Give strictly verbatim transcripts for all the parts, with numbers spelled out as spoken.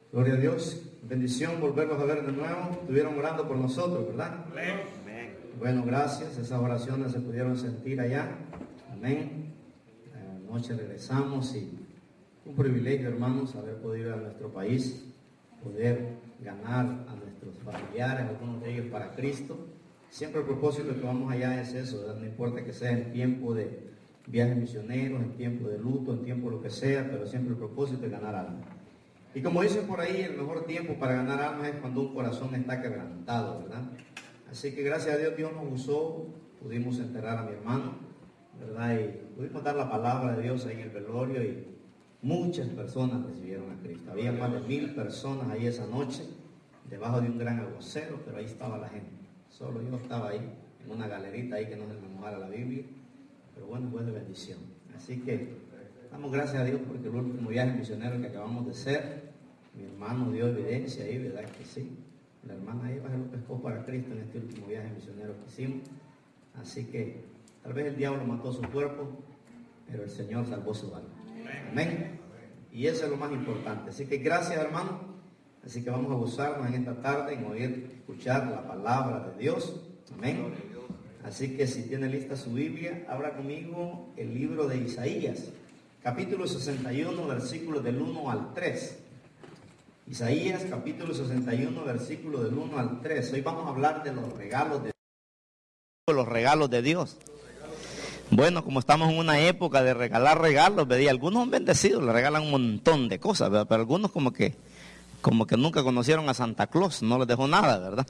Gloria a Dios. Bendición volverlos a ver de nuevo. Estuvieron orando por nosotros, ¿verdad? Amén. Bueno, gracias. Esas oraciones se pudieron sentir allá. Amén. Anoche regresamos y un privilegio, hermanos, haber podido ir a nuestro país, poder ganar a nuestros familiares, algunos de ellos para Cristo. Siempre el propósito de que vamos allá es eso, ¿verdad? No importa que sea en tiempo de viajes misioneros, en tiempo de luto, en tiempo de lo que sea, pero siempre el propósito es ganar almas. Y como dicen por ahí, el mejor tiempo para ganar almas es cuando un corazón está quebrantado, ¿verdad? Así que gracias a Dios, Dios nos usó, pudimos enterrar a mi hermano, ¿verdad? Y pudimos dar la palabra de Dios ahí en el velorio y muchas personas recibieron a Cristo. Había más de mil personas ahí esa noche, debajo de un gran aguacero, pero ahí estaba la gente. Solo yo estaba ahí, en una galerita ahí que no se me mojara la Biblia, pero bueno, fue de bendición. Así que damos gracias a Dios porque el último viaje misionero que acabamos de hacer, mi hermano dio evidencia ahí, ¿verdad que sí? La hermana Eva se lo pescó para Cristo en este último viaje misionero que hicimos. Así que tal vez el diablo mató su cuerpo, pero el Señor salvó su alma. Amén. Y eso es lo más importante. Así que gracias, hermano. Así que vamos a gozarnos en esta tarde en oír, escuchar la palabra de Dios. Amén. Así que si tiene lista su Biblia, abra conmigo el libro de Isaías, capítulo sesenta y uno, versículos del uno al tres. Isaías, capítulo sesenta y uno, versículos del uno al tres. Hoy vamos a hablar de los regalos de Dios. Los regalos de Dios. Bueno, como estamos en una época de regalar regalos, ¿verdad? Algunos son bendecidos, le regalan un montón de cosas, ¿verdad? Pero algunos como que, como que nunca conocieron a Santa Claus, no les dejó nada, ¿verdad?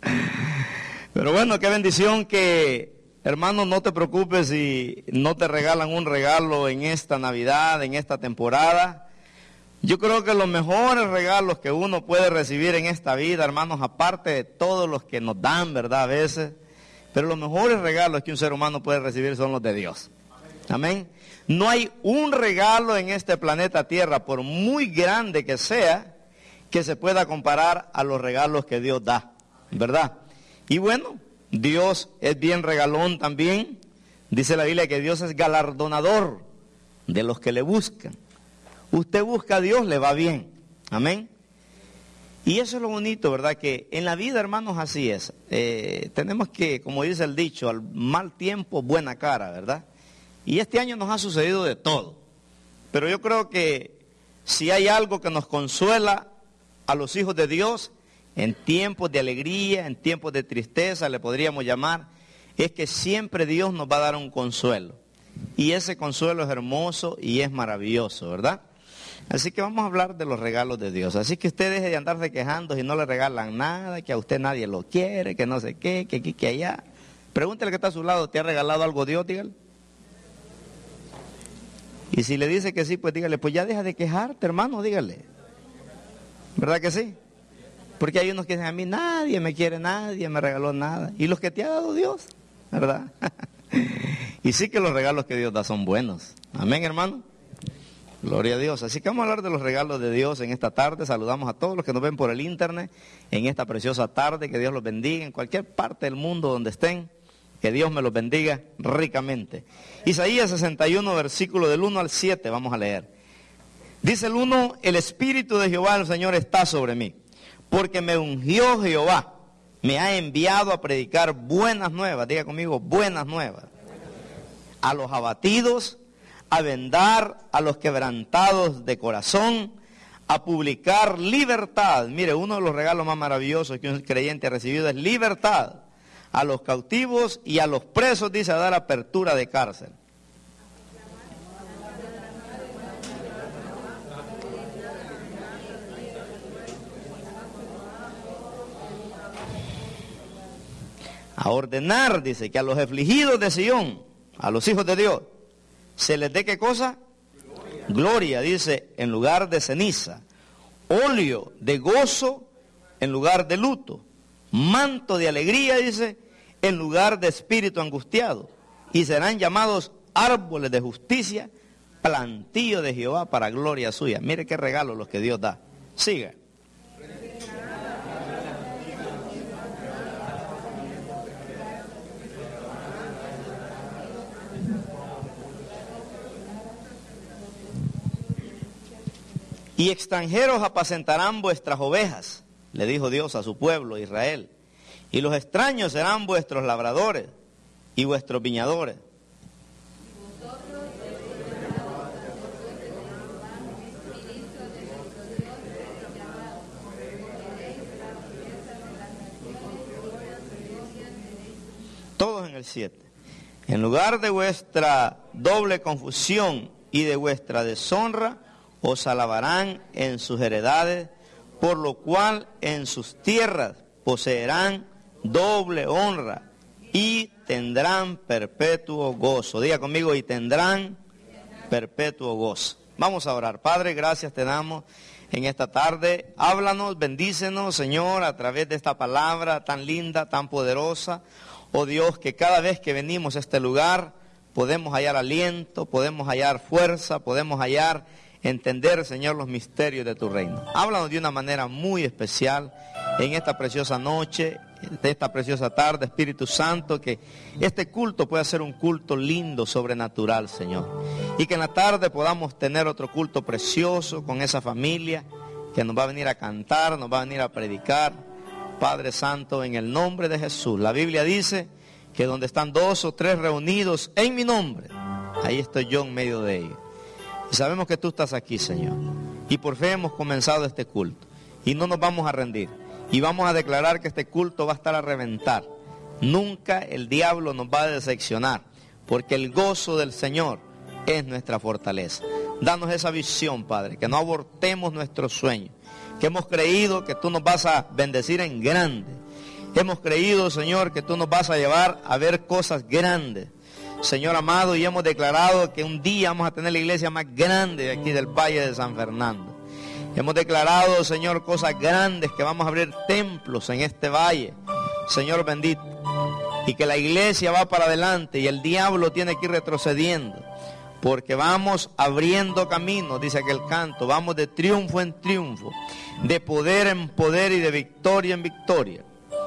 Pero bueno, qué bendición que, hermano, no te preocupes si no te regalan un regalo en esta Navidad, en esta temporada. Yo creo que los mejores regalos que uno puede recibir en esta vida, hermanos, aparte de todos los que nos dan, ¿verdad? A veces, pero los mejores regalos que un ser humano puede recibir son los de Dios. Amén. No hay un regalo en este planeta Tierra, por muy grande que sea, que se pueda comparar a los regalos que Dios da, ¿verdad? Y bueno, Dios es bien regalón también. Dice la Biblia que Dios es galardonador de los que le buscan. Usted busca a Dios, le va bien. Amén. Y eso es lo bonito, ¿verdad? Que en la vida, hermanos, así es. Eh, tenemos que, como dice el dicho, al mal tiempo, buena cara, ¿verdad? Y este año nos ha sucedido de todo. Pero yo creo que si hay algo que nos consuela a los hijos de Dios, en tiempos de alegría, en tiempos de tristeza, le podríamos llamar, es que siempre Dios nos va a dar un consuelo. Y ese consuelo es hermoso y es maravilloso, ¿verdad? Así que vamos a hablar de los regalos de Dios. Así que usted deje de andarse quejando si no le regalan nada, que a usted nadie lo quiere, que no sé qué, que aquí, que allá. Pregúntele que está a su lado, ¿te ha regalado algo Dios? Dígale. Y si le dice que sí, pues dígale, pues ya deja de quejarte, hermano, dígale. ¿Verdad que sí? Porque hay unos que dicen, a mí nadie me quiere, nadie me regaló nada. Y los que te ha dado Dios, ¿verdad? Y sí que los regalos que Dios da son buenos. Amén, hermano. Gloria a Dios. Así que vamos a hablar de los regalos de Dios en esta tarde. Saludamos a todos los que nos ven por el internet en esta preciosa tarde. Que Dios los bendiga en cualquier parte del mundo donde estén. Que Dios me los bendiga ricamente. Isaías sesenta y uno, versículo del uno al siete, vamos a leer. Dice el uno, el Espíritu de Jehová el Señor está sobre mí, porque me ungió Jehová, me ha enviado a predicar buenas nuevas, diga conmigo, buenas nuevas, a los abatidos, a vendar a los quebrantados de corazón, a publicar libertad. Mire, uno de los regalos más maravillosos que un creyente ha recibido es libertad a los cautivos y a los presos, dice, a dar apertura de cárcel. A ordenar, dice, que a los afligidos de Sión, a los hijos de Dios, se les dé, ¿qué cosa? Gloria. Gloria, dice, en lugar de ceniza, óleo de gozo en lugar de luto, manto de alegría, dice, en lugar de espíritu angustiado, y serán llamados árboles de justicia, plantío de Jehová para gloria suya. Mire qué regalo los que Dios da. Siga. Y extranjeros apacentarán vuestras ovejas, le dijo Dios a su pueblo Israel. Y los extraños serán vuestros labradores y vuestros viñadores. Todos en el siete. En lugar de vuestra doble confusión y de vuestra deshonra, os alabarán en sus heredades, por lo cual en sus tierras poseerán doble honra y tendrán perpetuo gozo. Diga conmigo, y tendrán perpetuo gozo. Vamos a orar. Padre, gracias te damos en esta tarde. Háblanos, bendícenos, Señor, a través de esta palabra tan linda, tan poderosa. Oh Dios, que cada vez que venimos a este lugar podemos hallar aliento, podemos hallar fuerza, podemos hallar, entender, Señor, los misterios de tu reino. Háblanos de una manera muy especial en esta preciosa noche, de esta preciosa tarde, Espíritu Santo, que este culto pueda ser un culto lindo, sobrenatural, Señor. Y que en la tarde podamos tener otro culto precioso con esa familia que nos va a venir a cantar, nos va a venir a predicar. Padre Santo, en el nombre de Jesús. La Biblia dice que donde están dos o tres reunidos en mi nombre, ahí estoy yo en medio de ellos. Y sabemos que tú estás aquí, Señor. Y por fe hemos comenzado este culto. Y no nos vamos a rendir. Y vamos a declarar que este culto va a estar a reventar. Nunca el diablo nos va a decepcionar, porque el gozo del Señor es nuestra fortaleza. Danos esa visión, Padre, que no abortemos nuestros sueños. Que hemos creído que tú nos vas a bendecir en grande. Hemos creído, Señor, que tú nos vas a llevar a ver cosas grandes. Señor amado, y hemos declarado que un día vamos a tener la iglesia más grande aquí del Valle de San Fernando. Hemos declarado, Señor, cosas grandes, que vamos a abrir templos en este valle. Señor bendito. Y que la iglesia va para adelante y el diablo tiene que ir retrocediendo. Porque vamos abriendo caminos, dice aquel canto, vamos de triunfo en triunfo, de poder en poder y de victoria en victoria.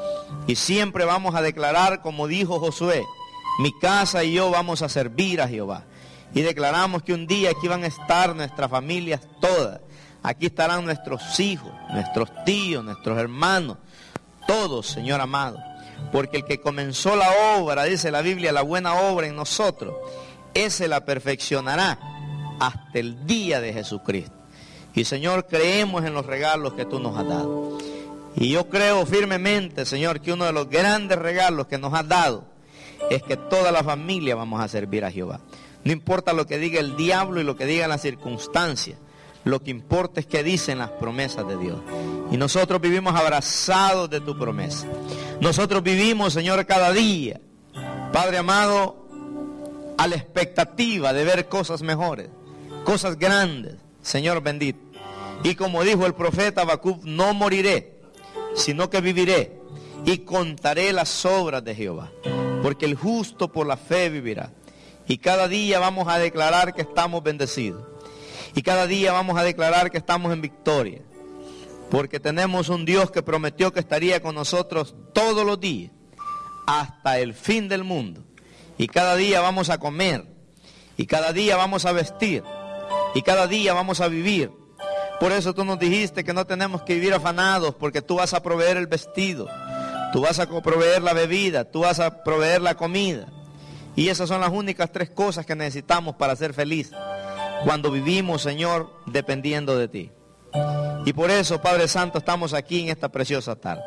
Y siempre vamos a declarar, como dijo Josué, mi casa y yo vamos a servir a Jehová. Y declaramos que un día aquí van a estar nuestras familias todas. Aquí estarán nuestros hijos, nuestros tíos, nuestros hermanos, todos, Señor amado. Porque el que comenzó la obra, dice la Biblia, la buena obra en nosotros, ese la perfeccionará hasta el día de Jesucristo. Y Señor, creemos en los regalos que tú nos has dado. Y yo creo firmemente, Señor, que uno de los grandes regalos que nos has dado es que toda la familia vamos a servir a Jehová. No importa lo que diga el diablo y lo que digan las circunstancias. Lo que importa es que dicen las promesas de Dios. Y nosotros vivimos abrazados de tu promesa. Nosotros vivimos, Señor, cada día, Padre amado, a la expectativa de ver cosas mejores, cosas grandes, Señor bendito. Y como dijo el profeta Habacuc, no moriré, sino que viviré y contaré las obras de Jehová, porque el justo por la fe vivirá. Y cada día vamos a declarar que estamos bendecidos, y cada día vamos a declarar que estamos en victoria, porque tenemos un Dios que prometió que estaría con nosotros todos los días, hasta el fin del mundo. Y cada día vamos a comer, y cada día vamos a vestir, y cada día vamos a vivir. Por eso tú nos dijiste que no tenemos que vivir afanados, porque tú vas a proveer el vestido, tú vas a proveer la bebida, tú vas a proveer la comida. Y esas son las únicas tres cosas que necesitamos para ser feliz, cuando vivimos, Señor, dependiendo de ti. Y por eso, Padre Santo, estamos aquí en esta preciosa tarde.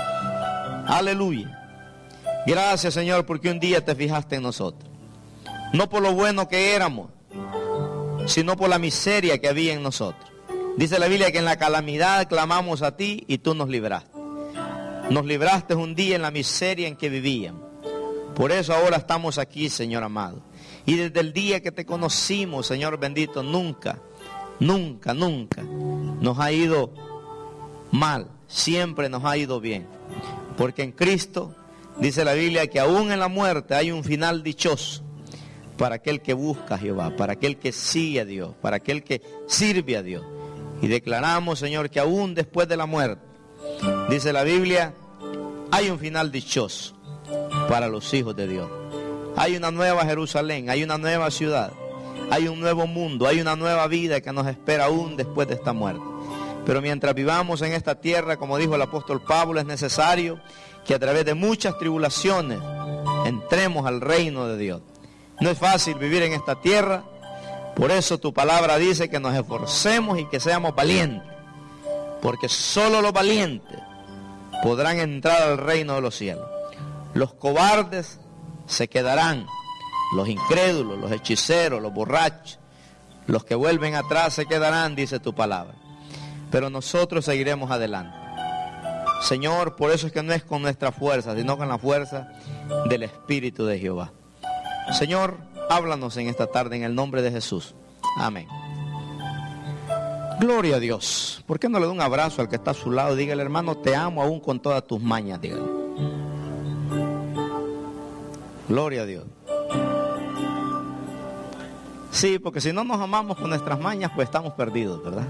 Aleluya. Gracias, Señor, porque un día te fijaste en nosotros. No por lo bueno que éramos, sino por la miseria que había en nosotros. Dice la Biblia que en la calamidad clamamos a ti y tú nos libraste. Nos libraste un día en la miseria en que vivíamos. Por eso ahora estamos aquí, Señor amado. Y desde el día que te conocimos, Señor bendito, nunca, nunca, nunca nos ha ido mal. Siempre nos ha ido bien. Porque en Cristo dice la Biblia que aún en la muerte hay un final dichoso para aquel que busca a Jehová, para aquel que sigue a Dios, para aquel que sirve a Dios. Y declaramos, Señor, que aún después de la muerte, dice la Biblia, hay un final dichoso para los hijos de Dios. Hay una nueva Jerusalén, hay una nueva ciudad, Hay un nuevo mundo, hay una nueva vida que nos espera aún después de esta muerte. Pero mientras vivamos en esta tierra, como dijo el apóstol Pablo, es necesario que a través de muchas tribulaciones entremos al reino de Dios. No es fácil vivir en esta tierra, por eso tu palabra dice que nos esforcemos y que seamos valientes, porque solo los valientes podrán entrar al reino de los cielos. Los cobardes se quedarán, los incrédulos, los hechiceros, los borrachos, los que vuelven atrás se quedarán, dice tu palabra. Pero nosotros seguiremos adelante. Señor, por eso es que no es con nuestra fuerza, sino con la fuerza del Espíritu de Jehová. Señor, háblanos en esta tarde en el nombre de Jesús. Amén. Gloria a Dios. ¿Por qué no le da un abrazo al que está a su lado? Dígale, hermano, te amo aún con todas tus mañas, dígale. Gloria a Dios. Sí, porque si no nos amamos con nuestras mañas, pues estamos perdidos, ¿verdad?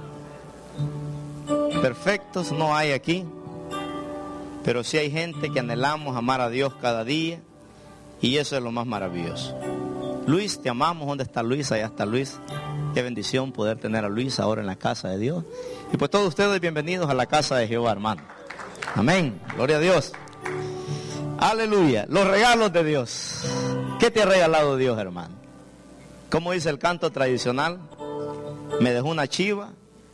Perfectos no hay aquí, pero sí hay gente que anhelamos amar a Dios cada día, y eso es lo más maravilloso. Luis, te amamos. ¿Dónde está Luis? Allá está Luis. Qué bendición poder tener a Luis ahora en la casa de Dios. Y pues todos ustedes bienvenidos a la casa de Jehová, hermano. Amén. Gloria a Dios. Aleluya. Los regalos de Dios. ¿Qué te ha regalado Dios, hermano? Como dice el canto tradicional, me dejó una chiva,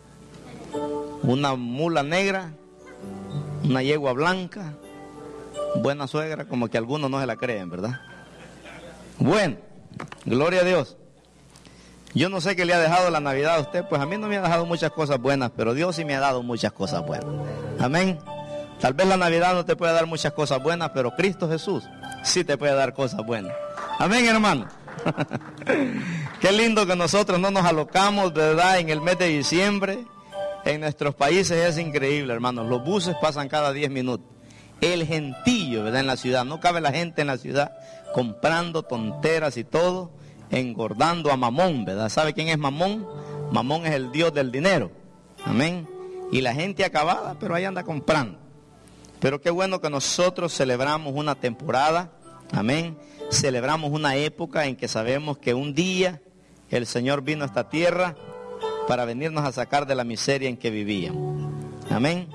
una mula negra, una yegua blanca, buena suegra, como que algunos no se la creen, ¿verdad? Bueno, gloria a Dios. Yo no sé qué le ha dejado la Navidad a usted, pues a mí no me ha dejado muchas cosas buenas, pero Dios sí me ha dado muchas cosas buenas. Amén. Tal vez la Navidad no te puede dar muchas cosas buenas, pero Cristo Jesús sí te puede dar cosas buenas. Amén, hermano. Qué lindo que nosotros no nos alocamos, ¿verdad? En el mes de diciembre, en nuestros países es increíble, hermanos. Los buses pasan cada diez minutos. El gentío, ¿verdad? En la ciudad, no cabe la gente en la ciudad comprando tonteras y todo, engordando a Mamón, ¿verdad? ¿Sabe quién es Mamón? Mamón es el dios del dinero. Amén. Y la gente acabada, pero ahí anda comprando. Pero qué bueno que nosotros celebramos una temporada, amén. Celebramos una época en que sabemos que un día el Señor vino a esta tierra para venirnos a sacar de la miseria en que vivíamos. Amén.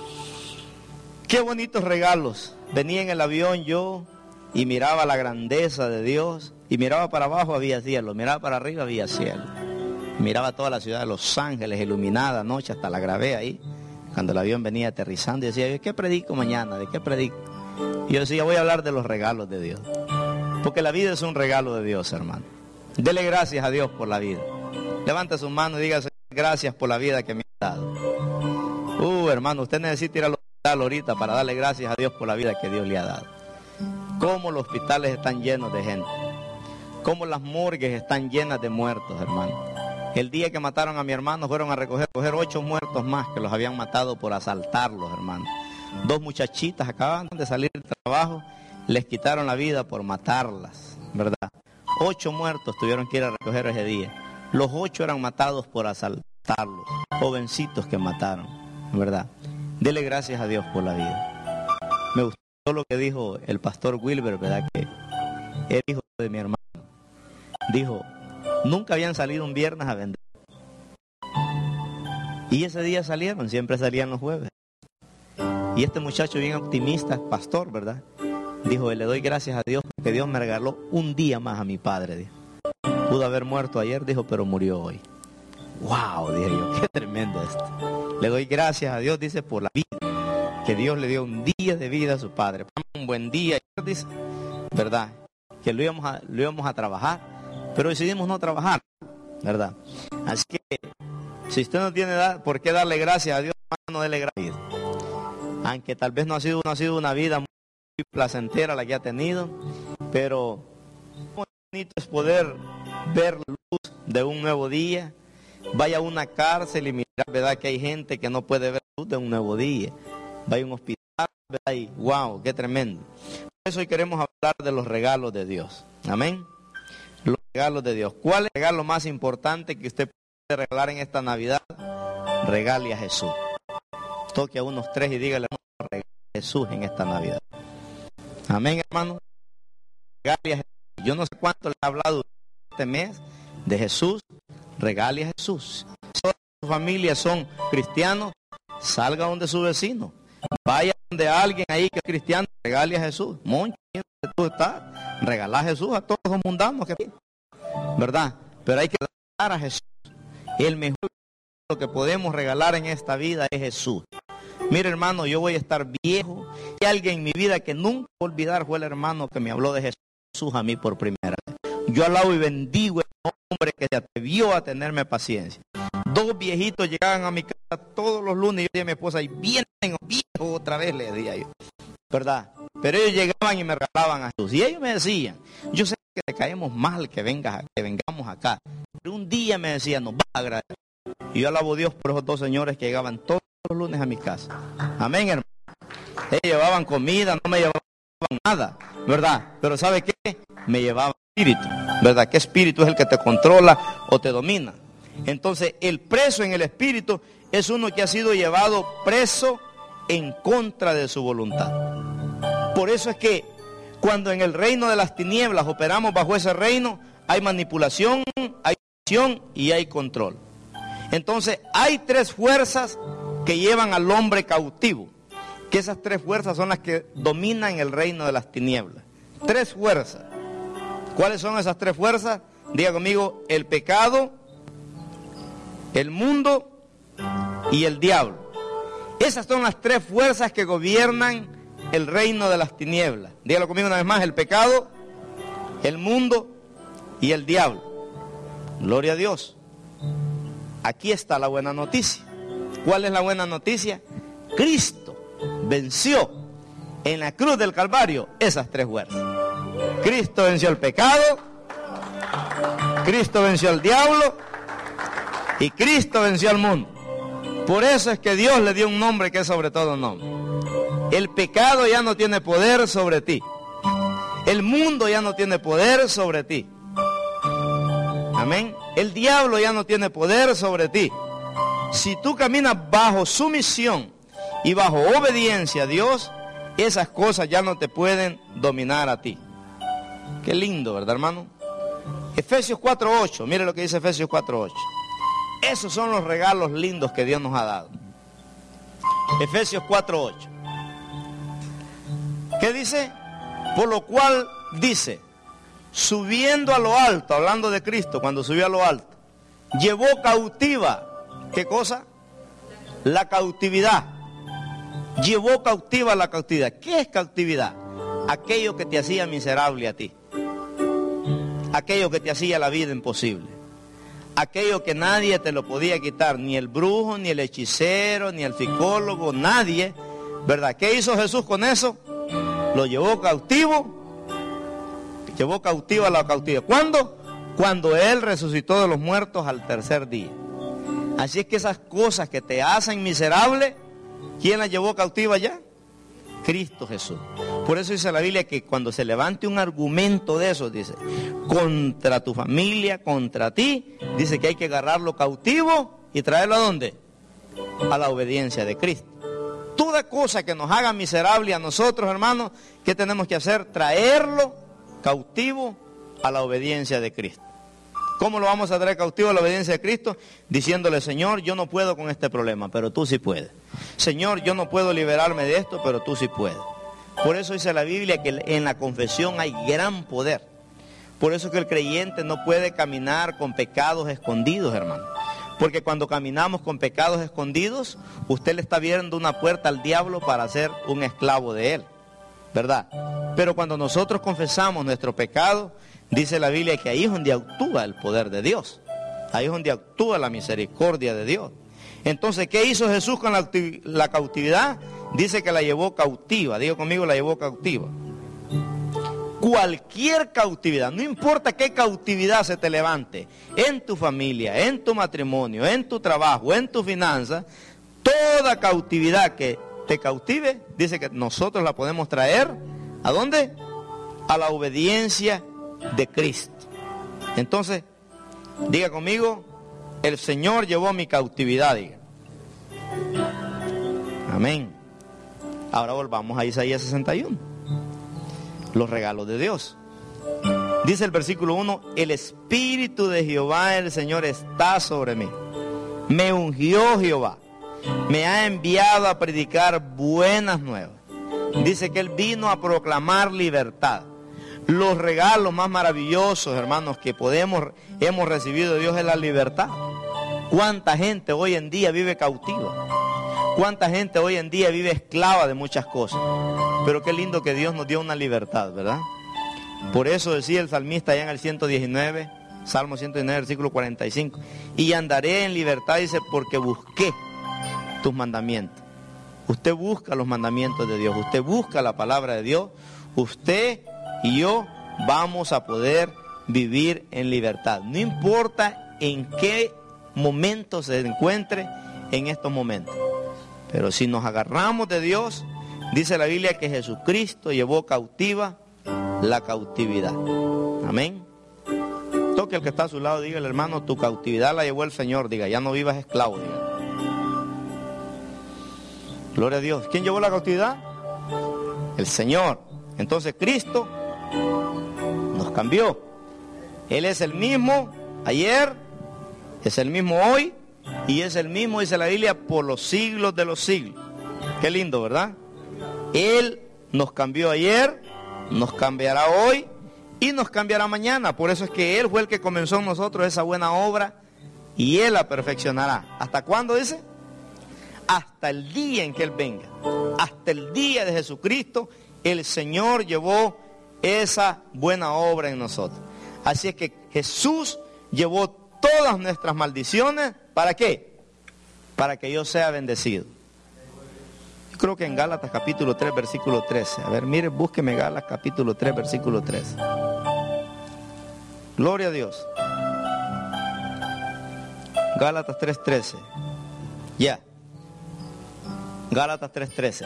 Qué bonitos regalos. Venía en el avión yo y miraba la grandeza de Dios, y miraba para abajo, había cielo, miraba para arriba, había cielo. Miraba toda la ciudad de Los Ángeles iluminada anoche, hasta la grabé ahí, cuando el avión venía aterrizando, y decía, ¿de qué predico mañana? ¿De qué predico? Y yo decía, voy a hablar de los regalos de Dios, porque la vida es un regalo de Dios, hermano. Dele gracias a Dios por la vida. Levante su mano y diga, gracias por la vida que me ha dado. Uh, hermano, usted necesita ir al hospital ahorita para darle gracias a Dios por la vida que Dios le ha dado. Cómo los hospitales están llenos de gente, cómo las morgues están llenas de muertos, hermano. El día que mataron a mi hermano fueron a recoger, recoger ocho muertos más que los habían matado por asaltarlos, hermano. Dos muchachitas acababan de salir del trabajo, les quitaron la vida por matarlas, ¿verdad? Ocho muertos tuvieron que ir a recoger ese día. Los ocho eran matados por asaltarlos, jovencitos que mataron, ¿verdad? Dele gracias a Dios por la vida. Me gustó lo que dijo el pastor Wilber, ¿verdad? Que el hijo de mi hermano dijo, nunca habían salido un viernes a vender. Y ese día salieron, siempre salían los jueves. Y este muchacho bien optimista, pastor, ¿verdad? Dijo, le doy gracias a Dios porque Dios me regaló un día más a mi padre. Dijo. Pudo haber muerto ayer, dijo, pero murió hoy. Wow, dije yo, qué tremendo esto. Le doy gracias a Dios, dice, por la vida. Que Dios le dio un día de vida a su padre. Un buen día, dice, ¿verdad? Que lo íbamos a, lo íbamos a trabajar, pero decidimos no trabajar, ¿verdad? Así que, si usted no tiene por qué darle gracias a Dios, no dele gracias. Aunque tal vez no ha sido, no ha sido una vida muy placentera la que ha tenido, pero muy bonito es poder ver la luz de un nuevo día. Vaya a una cárcel y mirar, ¿verdad? Que hay gente que no puede ver la luz de un nuevo día. Vaya a un hospital, ¿verdad? Y wow, qué tremendo. Por eso hoy queremos hablar de los regalos de Dios. Amén. Los regalos de Dios. ¿Cuál es el regalo más importante que usted puede regalar en esta Navidad? Regale a Jesús. Toque a unos tres y dígale, regale a Jesús en esta Navidad. Amén, hermano. Regale a Jesús. Yo no sé cuánto le he hablado este mes, de Jesús, regale a Jesús. Si todas sus familias son cristianos, salga donde su vecino. Vaya donde alguien ahí que es cristiano, regale a Jesús. Moncho, donde tú estás, regala a Jesús a todos los mundanos que ¿verdad? Pero hay que regalar a Jesús. El mejor que podemos regalar en esta vida es Jesús. Mire, hermano, yo voy a estar viejo. Y alguien en mi vida que nunca voy a olvidar fue el hermano que me habló de Jesús a mí por primera vez. Yo alabo y bendigo el hombre que se atrevió a tenerme paciencia. Dos viejitos llegaban a mi casa todos los lunes y yo decía a mi esposa, y vienen viejos otra vez, le decía yo, ¿verdad? Pero ellos llegaban y me regalaban a Jesús. Y ellos me decían, yo sé que te caemos mal que vengas, que vengamos acá. Pero un día me decían, nos va a agradecer. Y yo alabo a Dios por esos dos señores que llegaban todos los lunes a mi casa. Amén, hermano. Ellos llevaban comida, no me llevaban nada, ¿verdad? Pero ¿sabe qué? Me llevaban espíritu, ¿verdad? ¿Qué espíritu es el que te controla o te domina? Entonces, el preso en el espíritu es uno que ha sido llevado preso en contra de su voluntad. Por eso es que cuando en el reino de las tinieblas operamos bajo ese reino, hay manipulación, hay acción y hay control. Entonces, hay tres fuerzas que llevan al hombre cautivo, que esas tres fuerzas son las que dominan el reino de las tinieblas. Tres fuerzas. ¿Cuáles son esas tres fuerzas? Diga conmigo, el pecado, el mundo y el diablo. Esas son las tres fuerzas que gobiernan el reino de las tinieblas. Dígalo conmigo una vez más, el pecado, el mundo y el diablo. Gloria a Dios. Aquí está la buena noticia. ¿Cuál es la buena noticia? Cristo venció en la cruz del Calvario esas tres fuerzas. Cristo venció el pecado, Cristo venció al diablo y Cristo venció al mundo. Por eso es que Dios le dio un nombre que es sobre todo nombre. El pecado ya no tiene poder sobre ti. El mundo ya no tiene poder sobre ti. Amén. El diablo ya no tiene poder sobre ti. Si tú caminas bajo sumisión y bajo obediencia a Dios, esas cosas ya no te pueden dominar a ti. Qué lindo, ¿verdad, hermano? Efesios cuatro ocho, mire lo que dice Efesios cuatro ocho. Esos son los regalos lindos que Dios nos ha dado. Efesios cuatro ocho. ¿Qué dice? Por lo cual dice, subiendo a lo alto, hablando de Cristo, cuando subió a lo alto, llevó cautiva, ¿qué cosa? La cautividad. Llevó cautiva la cautividad. ¿Qué es cautividad? Aquello que te hacía miserable a ti. Aquello que te hacía la vida imposible. Aquello que nadie te lo podía quitar, ni el brujo, ni el hechicero, ni el psicólogo, nadie, ¿verdad? ¿Qué hizo Jesús con eso? Lo llevó cautivo, llevó cautivo a la cautividad. ¿Cuándo? Cuando Él resucitó de los muertos al tercer día. Así es que esas cosas que te hacen miserable, ¿quién las llevó cautiva ya? Cristo Jesús. Por eso dice la Biblia que cuando se levante un argumento de eso, dice, contra tu familia, contra ti, dice que hay que agarrarlo cautivo y traerlo ¿a dónde? A la obediencia de Cristo. Toda cosa que nos haga miserable a nosotros, hermanos, ¿qué tenemos que hacer? Traerlo cautivo a la obediencia de Cristo. ¿Cómo lo vamos a traer cautivo a la obediencia de Cristo? Diciéndole, Señor, yo no puedo con este problema, pero tú sí puedes. Señor, yo no puedo liberarme de esto, pero tú sí puedes. Por eso dice la Biblia que en la confesión hay gran poder. Por eso es que el creyente no puede caminar con pecados escondidos, hermano. Porque cuando caminamos con pecados escondidos, usted le está abriendo una puerta al diablo para ser un esclavo de él, ¿verdad? Pero cuando nosotros confesamos nuestro pecado, dice la Biblia que ahí es donde actúa el poder de Dios. Ahí es donde actúa la misericordia de Dios. Entonces, ¿qué hizo Jesús con la, la cautividad? Dice que la llevó cautiva. Digo conmigo, la llevó cautiva. Cualquier cautividad, no importa qué cautividad se te levante, en tu familia, en tu matrimonio, en tu trabajo, en tu finanza, toda cautividad que te cautive, dice que nosotros la podemos traer, ¿a dónde? A la obediencia de Cristo. Entonces, diga conmigo, el Señor llevó mi cautividad, diga. Amén. Ahora volvamos a Isaías sesenta y uno. Los regalos de Dios. Dice el versículo uno, el Espíritu de Jehová el Señor está sobre mí. Me ungió Jehová. Me ha enviado a predicar buenas nuevas. Dice que Él vino a proclamar libertad. Los regalos más maravillosos, hermanos, que podemos, hemos recibido de Dios es la libertad. ¿Cuánta gente hoy en día vive cautiva? ¿Cuánta gente hoy en día vive esclava de muchas cosas? Pero qué lindo que Dios nos dio una libertad, ¿verdad? Por eso decía el salmista allá en el ciento diecinueve, Salmo ciento diecinueve, versículo cuarenta y cinco. Y andaré en libertad, dice, porque busqué tus mandamientos. Usted busca los mandamientos de Dios, usted busca la palabra de Dios, usted y yo vamos a poder vivir en libertad. No importa en qué momento se encuentre en estos momentos. Pero si nos agarramos de Dios, dice la Biblia que Jesucristo llevó cautiva la cautividad. Amén. Toque al que está a su lado, dígale, hermano, tu cautividad la llevó el Señor. Diga, ya no vivas esclavo. Diga. Gloria a Dios. ¿Quién llevó la cautividad? El Señor. Entonces Cristo nos cambió. Él es el mismo ayer, es el mismo hoy y es el mismo, dice la Biblia, por los siglos de los siglos. Qué lindo, ¿verdad? Él nos cambió ayer, nos cambiará hoy y nos cambiará mañana. Por eso es que Él fue el que comenzó en nosotros esa buena obra y Él la perfeccionará. ¿Hasta cuándo dice? Hasta el día en que Él venga. Hasta el día de Jesucristo, el Señor llevó esa buena obra en nosotros. Así es que Jesús llevó todas nuestras maldiciones. ¿Para qué? Para que yo sea bendecido. Yo creo que en Gálatas capítulo tres, versículo trece. A ver, mire, búsqueme Gálatas capítulo tres, versículo trece. Gloria a Dios. Gálatas tres, trece. Ya. Gálatas tres, trece.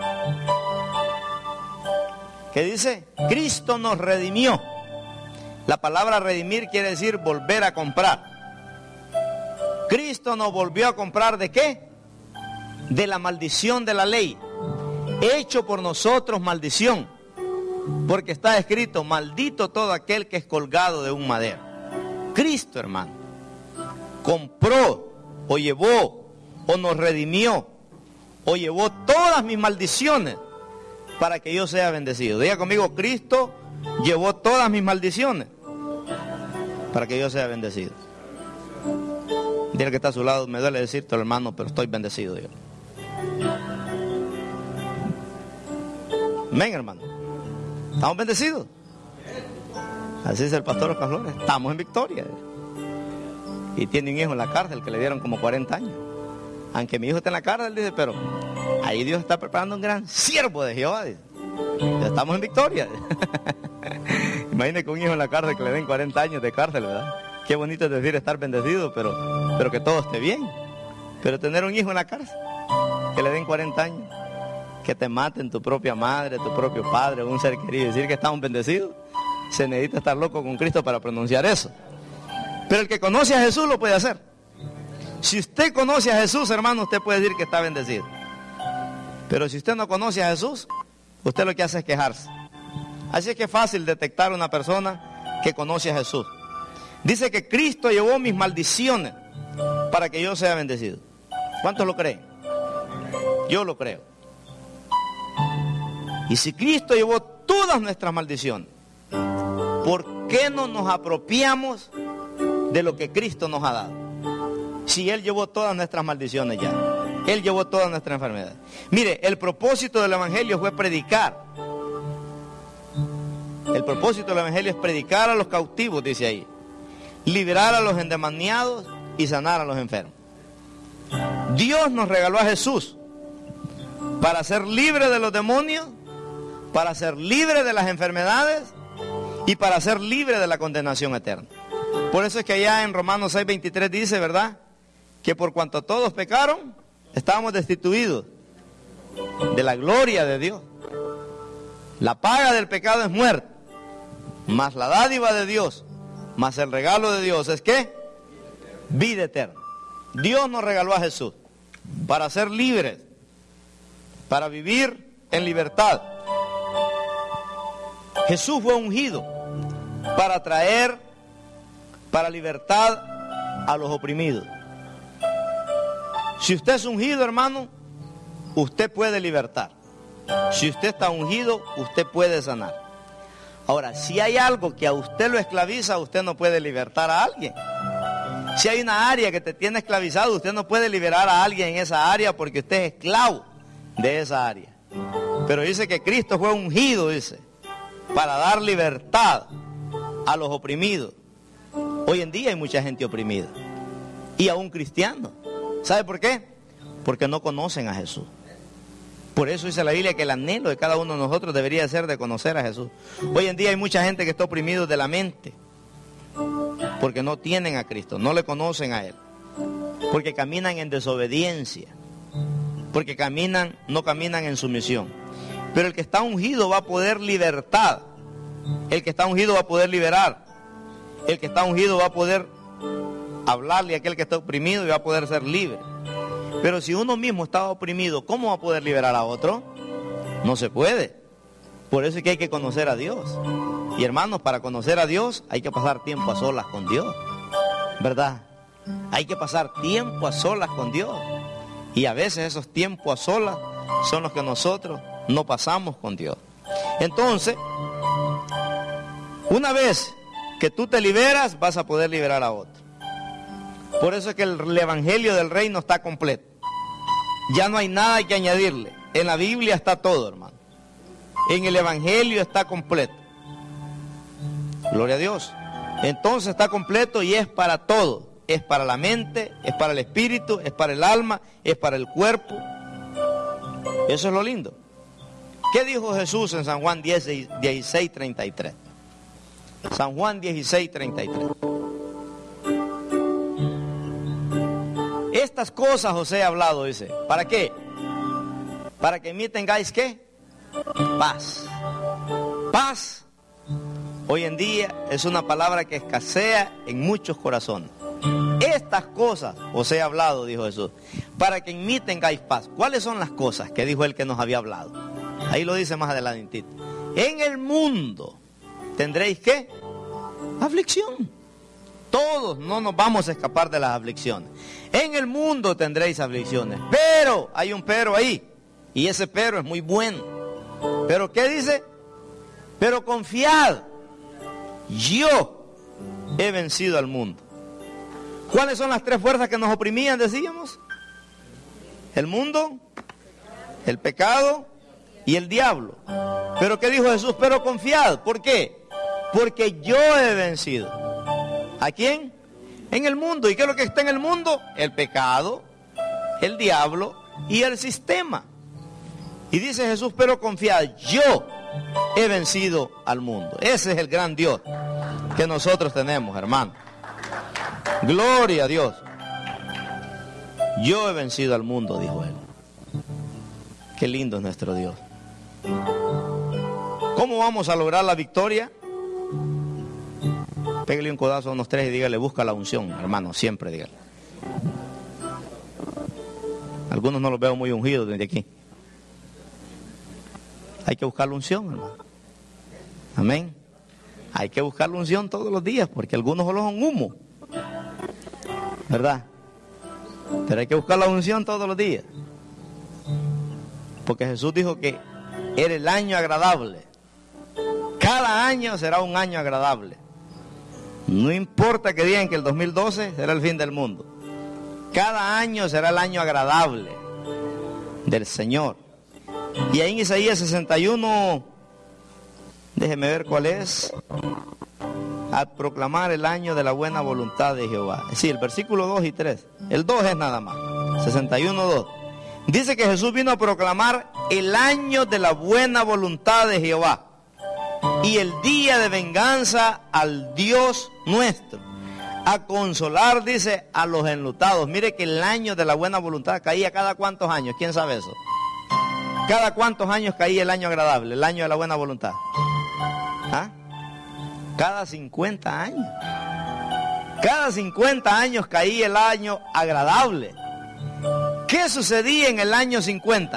¿Qué dice? Cristo nos redimió. La palabra redimir quiere decir volver a comprar. Cristo nos volvió a comprar ¿de qué? De la maldición de la ley. Hecho por nosotros maldición. Porque está escrito, maldito todo aquel que es colgado de un madero. Cristo, hermano, compró o llevó o nos redimió o llevó todas mis maldiciones para que yo sea bendecido. Diga conmigo, Cristo llevó todas mis maldiciones para que yo sea bendecido. Dile que está a su lado, me duele decirte, hermano, pero estoy bendecido. Diga. Amén, hermano. ¿Estamos bendecidos? Así dice el pastor Oscar Flores. Estamos en victoria. Y tiene un hijo en la cárcel que le dieron como cuarenta años. Aunque mi hijo está en la cárcel, dice, pero ahí Dios está preparando un gran siervo de Jehová. Dice. Ya estamos en victoria. Imagínate que un hijo en la cárcel que le den cuarenta años de cárcel, ¿verdad? Qué bonito es decir estar bendecido, pero, pero que todo esté bien. Pero tener un hijo en la cárcel, que le den cuarenta años, que te maten tu propia madre, tu propio padre, un ser querido, decir que estamos bendecidos, se necesita estar loco con Cristo para pronunciar eso. Pero el que conoce a Jesús lo puede hacer. Si usted conoce a Jesús, hermano, usted puede decir que está bendecido. Pero si usted no conoce a Jesús, usted lo que hace es quejarse. Así es que es fácil detectar una persona que conoce a Jesús. Dice que Cristo llevó mis maldiciones para que yo sea bendecido. ¿Cuántos lo creen? Yo lo creo. Y si Cristo llevó todas nuestras maldiciones, ¿por qué no nos apropiamos de lo que Cristo nos ha dado? Si Él llevó todas nuestras maldiciones ya. Él llevó todas nuestras enfermedades. Mire, el propósito del Evangelio fue predicar. El propósito del Evangelio es predicar a los cautivos, dice ahí. Liberar a los endemoniados y sanar a los enfermos. Dios nos regaló a Jesús para ser libre de los demonios, para ser libre de las enfermedades y para ser libre de la condenación eterna. Por eso es que allá en Romanos seis, veintitrés dice, ¿verdad? Que por cuanto todos pecaron, estábamos destituidos de la gloria de Dios. La paga del pecado es muerte, mas la dádiva de Dios, mas el regalo de Dios es ¿qué? Vida eterna. Dios nos regaló a Jesús para ser libres, para vivir en libertad. Jesús fue ungido para traer, para libertad a los oprimidos. Si usted es ungido, hermano, usted puede libertar. Si usted está ungido, usted puede sanar. Ahora, si hay algo que a usted lo esclaviza, usted no puede libertar a alguien. Si hay una área que te tiene esclavizado, usted no puede liberar a alguien en esa área porque usted es esclavo de esa área. Pero dice que Cristo fue ungido, dice, para dar libertad a los oprimidos. Hoy en día hay mucha gente oprimida, y aún cristianos. ¿Sabe por qué? Porque no conocen a Jesús. Por eso dice la Biblia que el anhelo de cada uno de nosotros debería ser de conocer a Jesús. Hoy en día hay mucha gente que está oprimida de la mente, porque no tienen a Cristo, no le conocen a Él, porque caminan en desobediencia, porque caminan, no caminan en sumisión. Pero el que está ungido va a poder libertad, el que está ungido va a poder liberar, el que está ungido va a poder hablarle a aquel que está oprimido y va a poder ser libre. Pero si uno mismo está oprimido, ¿cómo va a poder liberar a otro? No se puede. Por eso es que hay que conocer a Dios. Y hermanos, para conocer a Dios hay que pasar tiempo a solas con Dios, ¿verdad? Hay que pasar tiempo a solas con Dios. Y a veces esos tiempos a solas son los que nosotros no pasamos con Dios. Entonces, una vez que tú te liberas, vas a poder liberar a otro. Por eso es que el evangelio del reino está completo. Ya no hay nada que añadirle. En la Biblia está todo, hermano. En el evangelio está completo. Gloria a Dios. Entonces está completo y es para todo. Es para la mente, es para el espíritu, es para el alma, es para el cuerpo. Eso es lo lindo. ¿Qué dijo Jesús en San Juan dieciséis, treinta y tres? San Juan dieciséis, treinta y tres. Estas cosas os he hablado, dice. ¿Para qué? Para que en mí tengáis, ¿qué? Paz. Paz, hoy en día, es una palabra que escasea en muchos corazones. Estas cosas os he hablado, dijo Jesús, para que en mí tengáis paz. ¿Cuáles son las cosas que dijo él que nos había hablado? Ahí lo dice más adelantito. En el mundo tendréis, ¿qué? Aflicción. Todos no nos vamos a escapar de las aflicciones. En el mundo tendréis aflicciones. Pero, hay un pero ahí. Y ese pero es muy bueno. ¿Pero qué dice? Pero confiad. Yo he vencido al mundo. ¿Cuáles son las tres fuerzas que nos oprimían, decíamos? El mundo, el pecado y el diablo. ¿Pero qué dijo Jesús? Pero confiad. ¿Por qué? Porque yo he vencido. ¿A quién? En el mundo. ¿Y qué es lo que está en el mundo? El pecado, el diablo y el sistema. Y dice Jesús, pero confiad, yo he vencido al mundo. Ese es el gran Dios que nosotros tenemos, hermano. Gloria a Dios. Yo he vencido al mundo, dijo él. Qué lindo es nuestro Dios. ¿Cómo vamos a lograr la victoria? Pégale un codazo a unos tres y dígale, busca la unción, hermano, siempre dígale. Algunos no los veo muy ungidos desde aquí. Hay que buscar la unción, hermano. Amén. Hay que buscar la unción todos los días, porque algunos solo son humo, ¿verdad? Pero hay que buscar la unción todos los días. Porque Jesús dijo que era el año agradable. Cada año será un año agradable. No importa que digan que el dos mil doce será el fin del mundo. Cada año será el año agradable del Señor. Y ahí en Isaías sesenta y uno, déjeme ver cuál es. Al proclamar el año de la buena voluntad de Jehová. Sí, el versículo dos y tres. El dos es nada más. sesenta y uno, dos. Dice que Jesús vino a proclamar el año de la buena voluntad de Jehová. Y el día de venganza al Dios nuestro. A consolar, dice, a los enlutados. Mire que el año de la buena voluntad caía cada cuántos años. ¿Quién sabe eso? ¿Cada cuántos años caía el año agradable? El año de la buena voluntad. ¿Ah? Cada cincuenta años. Cada cincuenta años caía el año agradable. ¿Qué sucedía en el año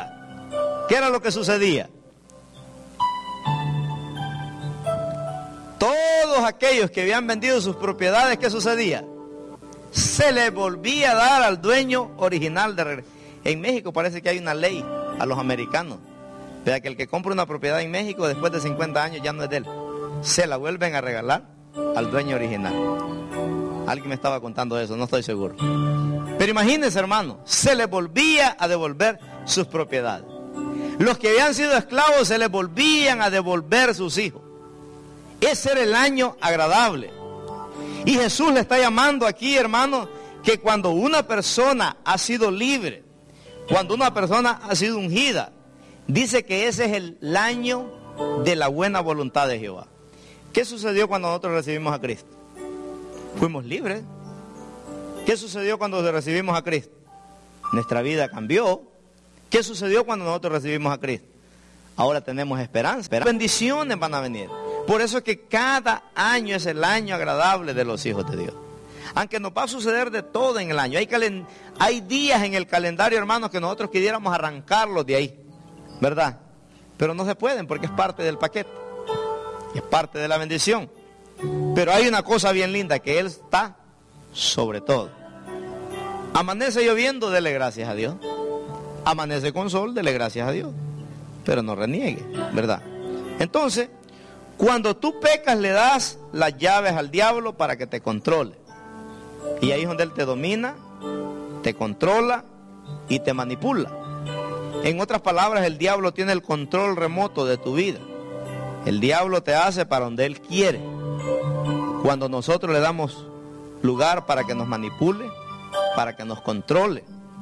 cincuenta? ¿Qué era lo que sucedía? todos aquellos que habían vendido sus propiedades, ¿qué sucedía? Se les volvía a dar al dueño original de regreso. En México parece que hay una ley a los americanos, de que el que compra una propiedad en México después de cincuenta años ya no es de él. Se la vuelven a regalar al dueño original. Alguien me estaba contando eso, no estoy seguro. Pero imagínense, hermano, se les volvía a devolver sus propiedades. Los que habían sido esclavos se les volvían a devolver sus hijos. Ese era el año agradable. Y Jesús le está llamando aquí, hermano, que cuando una persona ha sido libre, cuando una persona ha sido ungida, dice que ese es el año de la buena voluntad de Jehová. ¿Qué sucedió cuando nosotros recibimos a Cristo? Fuimos libres. ¿Qué sucedió cuando recibimos a Cristo? Nuestra vida cambió. ¿Qué sucedió cuando nosotros recibimos a Cristo? Ahora tenemos esperanza. Bendiciones van a venir. Por eso es que cada año es el año agradable de los hijos de Dios. Aunque nos va a suceder de todo en el año. Hay, calen, hay días en el calendario, hermanos, que nosotros quisiéramos arrancarlos de ahí, ¿verdad? Pero no se pueden porque es parte del paquete. Es parte de la bendición. Pero hay una cosa bien linda, que Él está sobre todo. Amanece lloviendo, dele gracias a Dios. Amanece con sol, dele gracias a Dios. Pero no reniegue, ¿verdad? Entonces, cuando tú pecas, le das las llaves al diablo para que te controle. Y ahí es donde él te domina, te controla y te manipula. En otras palabras, el diablo tiene el control remoto de tu vida. El diablo te hace para donde él quiere. Cuando nosotros le damos lugar para que nos manipule, para que nos controle.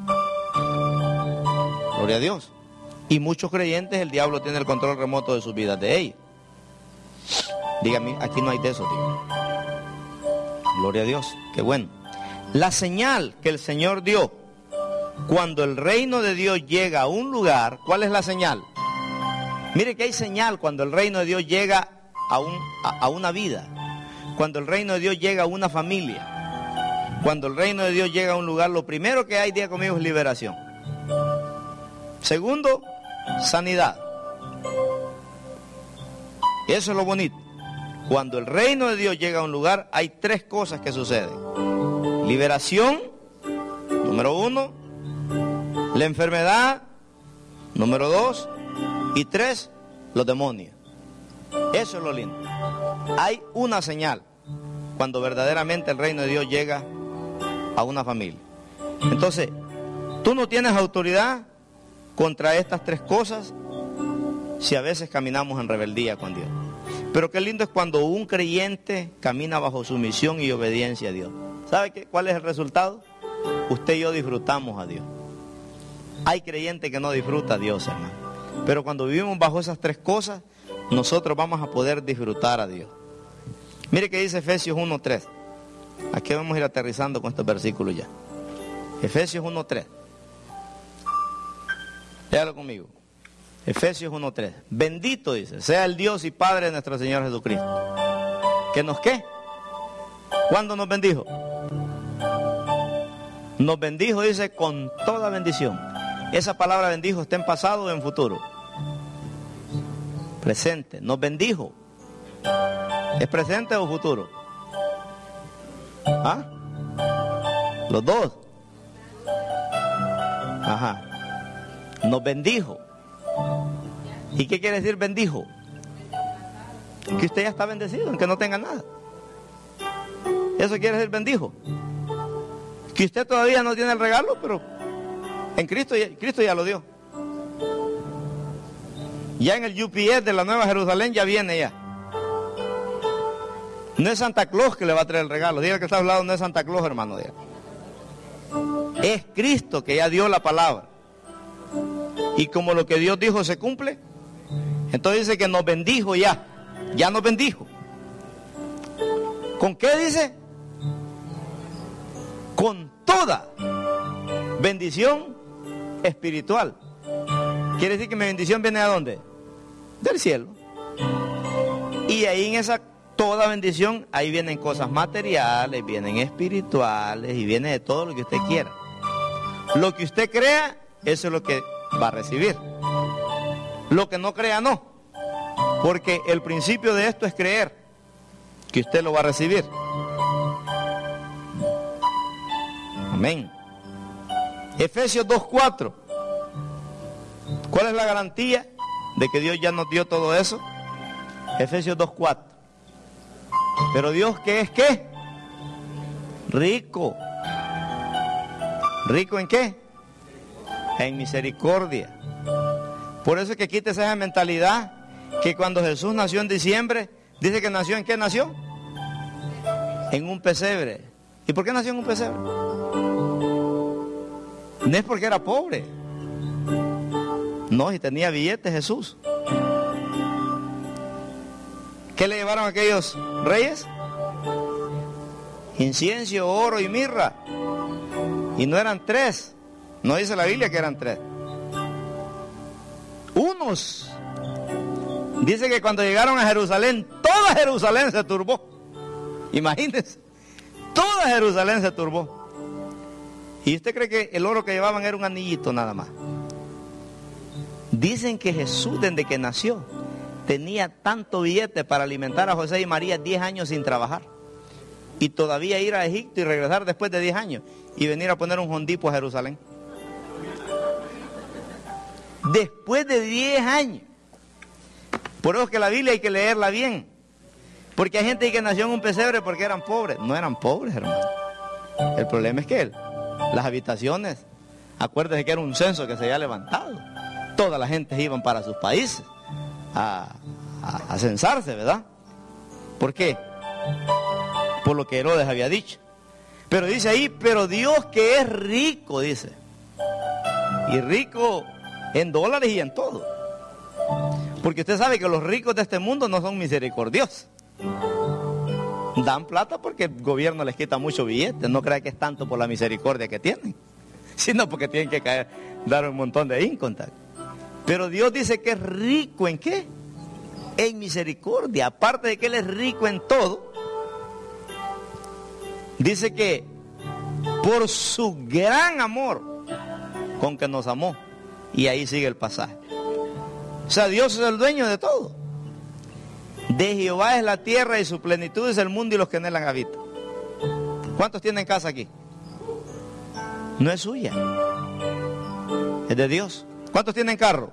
Gloria a Dios. Y muchos creyentes, el diablo tiene el control remoto de sus vidas, de ellos. Dígame, aquí no hay de eso, tío. Gloria a Dios, qué bueno. La señal que el Señor dio cuando el reino de Dios llega a un lugar, ¿cuál es la señal? Mire que hay señal cuando el reino de Dios llega a, un, a, a una vida, cuando el reino de Dios llega a una familia, cuando el reino de Dios llega a un lugar. Lo primero que hay, diga conmigo, es liberación. Segundo, sanidad. Eso es lo bonito. Cuando el reino de Dios llega a un lugar, hay tres cosas que suceden. Liberación, número uno. La enfermedad, número dos. Y tres, los demonios. Eso es lo lindo. Hay una señal cuando verdaderamente el reino de Dios llega a una familia. Entonces, tú no tienes autoridad contra estas tres cosas si a veces caminamos en rebeldía con Dios. Pero qué lindo es cuando un creyente camina bajo sumisión y obediencia a Dios. ¿Sabe qué? ¿Cuál es el resultado? Usted y yo disfrutamos a Dios. Hay creyentes que no disfrutan a Dios, hermano. Pero cuando vivimos bajo esas tres cosas, nosotros vamos a poder disfrutar a Dios. Mire que dice Efesios uno tres. Aquí vamos a ir aterrizando con estos versículos ya. Efesios uno tres. Léalo conmigo. Efesios uno tres. Bendito, dice, sea el Dios y Padre de nuestro Señor Jesucristo. ¿Que nos qué? ¿Cuándo nos bendijo? Nos bendijo, dice, con toda bendición. Esa palabra bendijo está en pasado o en futuro. Presente. Nos bendijo. ¿Es presente o futuro? ¿Ah? Los dos. Ajá. Nos bendijo. ¿Y qué quiere decir bendijo? Que usted ya está bendecido, aunque no tenga nada. Eso quiere decir bendijo. Que usted todavía no tiene el regalo, pero en Cristo, Cristo ya lo dio. Ya en el U P S de la Nueva Jerusalén ya viene ya. No es Santa Claus que le va a traer el regalo. Diga que está hablando, no es Santa Claus, hermano. Diga. Es Cristo que ya dio la palabra. Y como lo que Dios dijo se cumple, entonces dice que nos bendijo ya. Ya nos bendijo. ¿Con qué dice? Con toda bendición espiritual. Quiere decir que mi bendición viene ¿de dónde? Del cielo. Y ahí en esa toda bendición, ahí vienen cosas materiales, vienen espirituales y viene de todo lo que usted quiera. Lo que usted crea, eso es lo que va a recibir. Lo que no crea, no. Porque el principio de esto es creer. que usted lo va a recibir. Amén. Efesios dos cuatro. ¿Cuál es la garantía de que Dios ya nos dio todo eso? Efesios dos cuatro. Pero Dios, ¿qué es qué? Rico. ¿Rico en qué? En misericordia. Por eso es que quites esa mentalidad que cuando Jesús nació en diciembre, dice que nació en qué nació? En un pesebre. ¿Y por qué nació en un pesebre? No es porque era pobre. No, si tenía billetes Jesús. ¿Qué le llevaron a aquellos reyes? Incienso, oro y mirra. Y no eran tres. No dice la Biblia que eran tres. Unos. Dice que cuando llegaron a Jerusalén, toda Jerusalén se turbó. Imagínense. Toda Jerusalén se turbó. ¿Y usted cree que el oro que llevaban era un anillito nada más? Dicen que Jesús, desde que nació, tenía tanto billete para alimentar a José y María diez años sin trabajar. Y todavía ir a Egipto y regresar después de diez años y venir a poner un hondipo a Jerusalén. Después de diez años. Por eso que la Biblia hay que leerla bien. Porque hay gente que nació en un pesebre porque eran pobres. No eran pobres, hermano. El problema es que él, las habitaciones, acuérdese que era un censo que se había levantado. Toda la gente iban para sus países a, a, a censarse, ¿verdad? ¿Por qué? Por lo que Herodes había dicho. Pero dice ahí, pero Dios que es rico, dice. Y rico en dólares y en todo. Porque usted sabe que los ricos de este mundo no son misericordiosos. Dan plata porque el gobierno les quita mucho billete. No crea que es tanto por la misericordia que tienen, sino porque tienen que caer, dar un montón de income tax. Pero Dios dice que es rico ¿en qué? En misericordia. Aparte de que Él es rico en todo, dice que por su gran amor con que nos amó. Y ahí sigue el pasaje. O sea, Dios es el dueño de todo. De Jehová es la tierra y su plenitud es el mundo y los que en él habitan. ¿Cuántos tienen casa aquí? No es suya, es de Dios. ¿Cuántos tienen carro?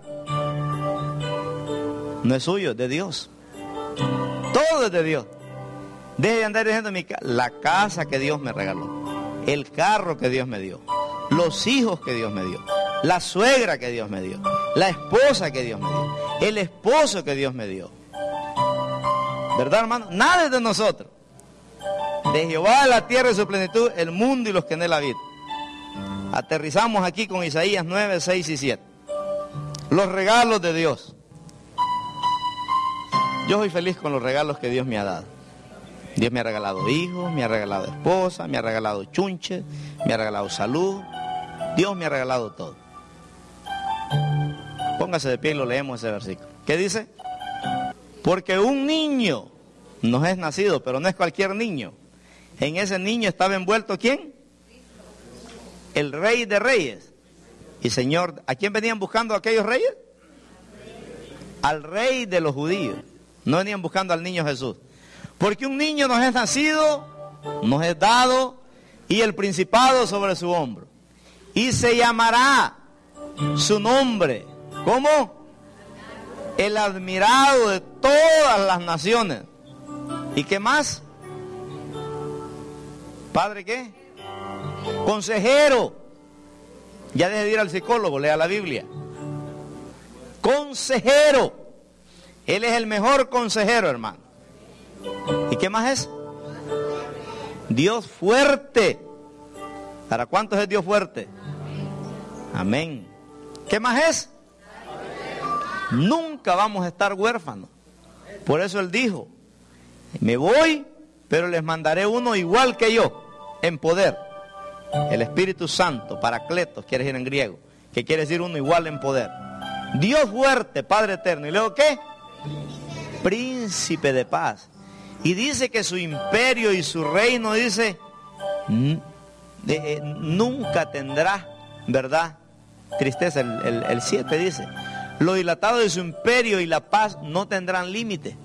No es suyo, es de Dios. Todo es de Dios. Deje de andar diciendo mi ca- la casa que Dios me regaló, el carro que Dios me dio, los hijos que Dios me dio, la suegra que Dios me dio, la esposa que Dios me dio, el esposo que Dios me dio. ¿Verdad, hermano? Nada es de nosotros. De Jehová es la tierra y su plenitud, el mundo y los que en él habitan. Aterrizamos aquí con Isaías nueve, seis y siete. Los regalos de Dios. Yo soy feliz con los regalos que Dios me ha dado. Dios me ha regalado hijos, me ha regalado esposa, me ha regalado chunches, me ha regalado salud. Dios me ha regalado todo. Póngase de pie y lo leemos ese versículo. ¿Qué dice? Porque un niño nos es nacido, pero no es cualquier niño. En ese niño estaba envuelto ¿quién? El Rey de Reyes. Y Señor, ¿a quién venían buscando aquellos reyes? Al Rey de los judíos. No venían buscando al niño Jesús. Porque un niño nos es nacido, nos es dado, y el principado sobre su hombro. Y se llamará su nombre. ¿Cómo? El admirado de todas las naciones. ¿Y qué más? ¿Padre qué? Consejero. Ya deje de ir al psicólogo, lea la Biblia. Consejero. Él es el mejor consejero, hermano. ¿Y qué más es? Dios fuerte. ¿Para cuántos es Dios fuerte? Amén. ¿Qué más es? Nunca vamos a estar huérfanos. Por eso Él dijo, me voy, pero les mandaré uno igual que yo, en poder. El Espíritu Santo, Paracletos, quiere decir en griego, que quiere decir uno igual en poder. Dios fuerte, Padre eterno. ¿Y luego qué? Príncipe de paz. Y dice que su imperio y su reino, dice, nunca tendrá, ¿verdad? Tristeza, el siete dice, lo dilatado de su imperio y la paz no tendrán límite.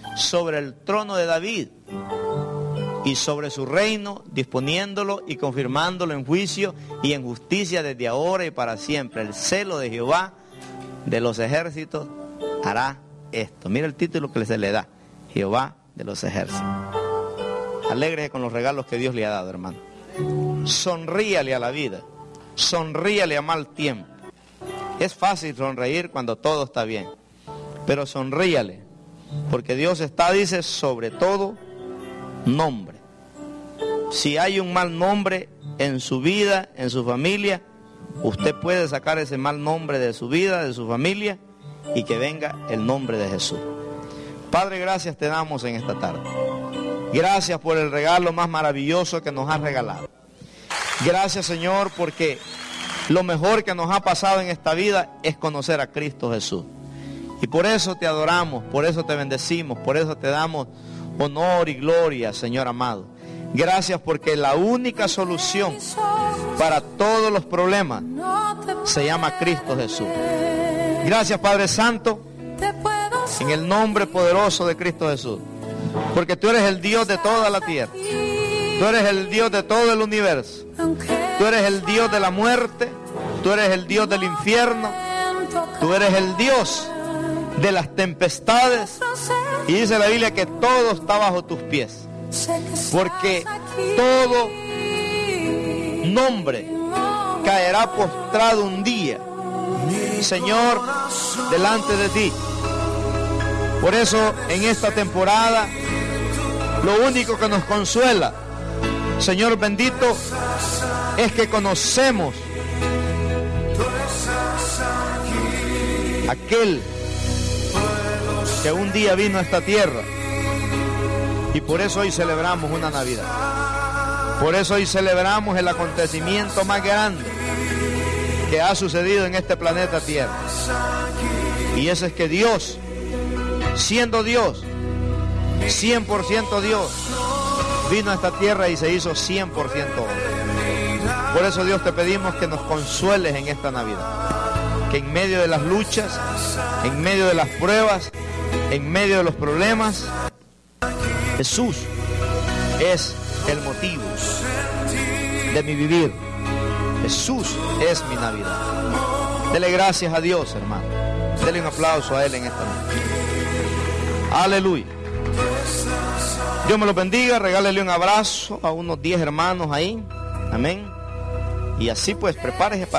sobre el trono de David y sobre su reino, disponiéndolo y confirmándolo en juicio y en justicia desde ahora y para siempre. El celo de Jehová de los ejércitos hará esto. Mira el título que se le da: Jehová de los ejércitos. Alégrese con los regalos que Dios le ha dado, hermano. Sonríale a la vida, sonríale a mal tiempo. Es fácil sonreír cuando todo está bien, pero sonríale, porque Dios está, dice, sobre todo nombre. Si hay un mal nombre en su vida, en su familia, usted puede sacar ese mal nombre de su vida, de su familia, y que venga el nombre de Jesús. Padre, gracias te damos en esta tarde. Gracias por el regalo más maravilloso que nos has regalado. Gracias, Señor, porque lo mejor que nos ha pasado en esta vida es conocer a Cristo Jesús. Y por eso te adoramos, por eso te bendecimos, por eso te damos honor y gloria, Señor amado. Gracias porque la única solución para todos los problemas se llama Cristo Jesús. Gracias, Padre Santo, en el nombre poderoso de Cristo Jesús. Porque tú eres el Dios de toda la tierra. Tú eres el Dios de todo el universo. Tú eres el Dios de la muerte. Tú eres el Dios del infierno. Tú eres el Dios de las tempestades. Y dice la Biblia que todo está bajo tus pies. Porque todo nombre caerá postrado un día, Señor, delante de ti. Por eso en esta temporada lo único que nos consuela, Señor bendito, es que conocemos aquel que un día vino a esta tierra. Y por eso hoy celebramos una Navidad. Por eso hoy celebramos el acontecimiento más grande que ha sucedido en este planeta Tierra. Y eso es que Dios, siendo Dios, cien por ciento Dios, vino a esta tierra y se hizo cien por ciento hombre. Por eso, Dios, te pedimos que nos consueles en esta Navidad. Que en medio de las luchas, en medio de las pruebas, en medio de los problemas, Jesús es el motivo de mi vivir. Jesús es mi Navidad. Dele gracias a Dios, hermano. Dele un aplauso a Él en esta noche. Aleluya. Dios me lo bendiga. Regálele un abrazo a unos diez hermanos ahí. Amén. Y así pues, prepárese para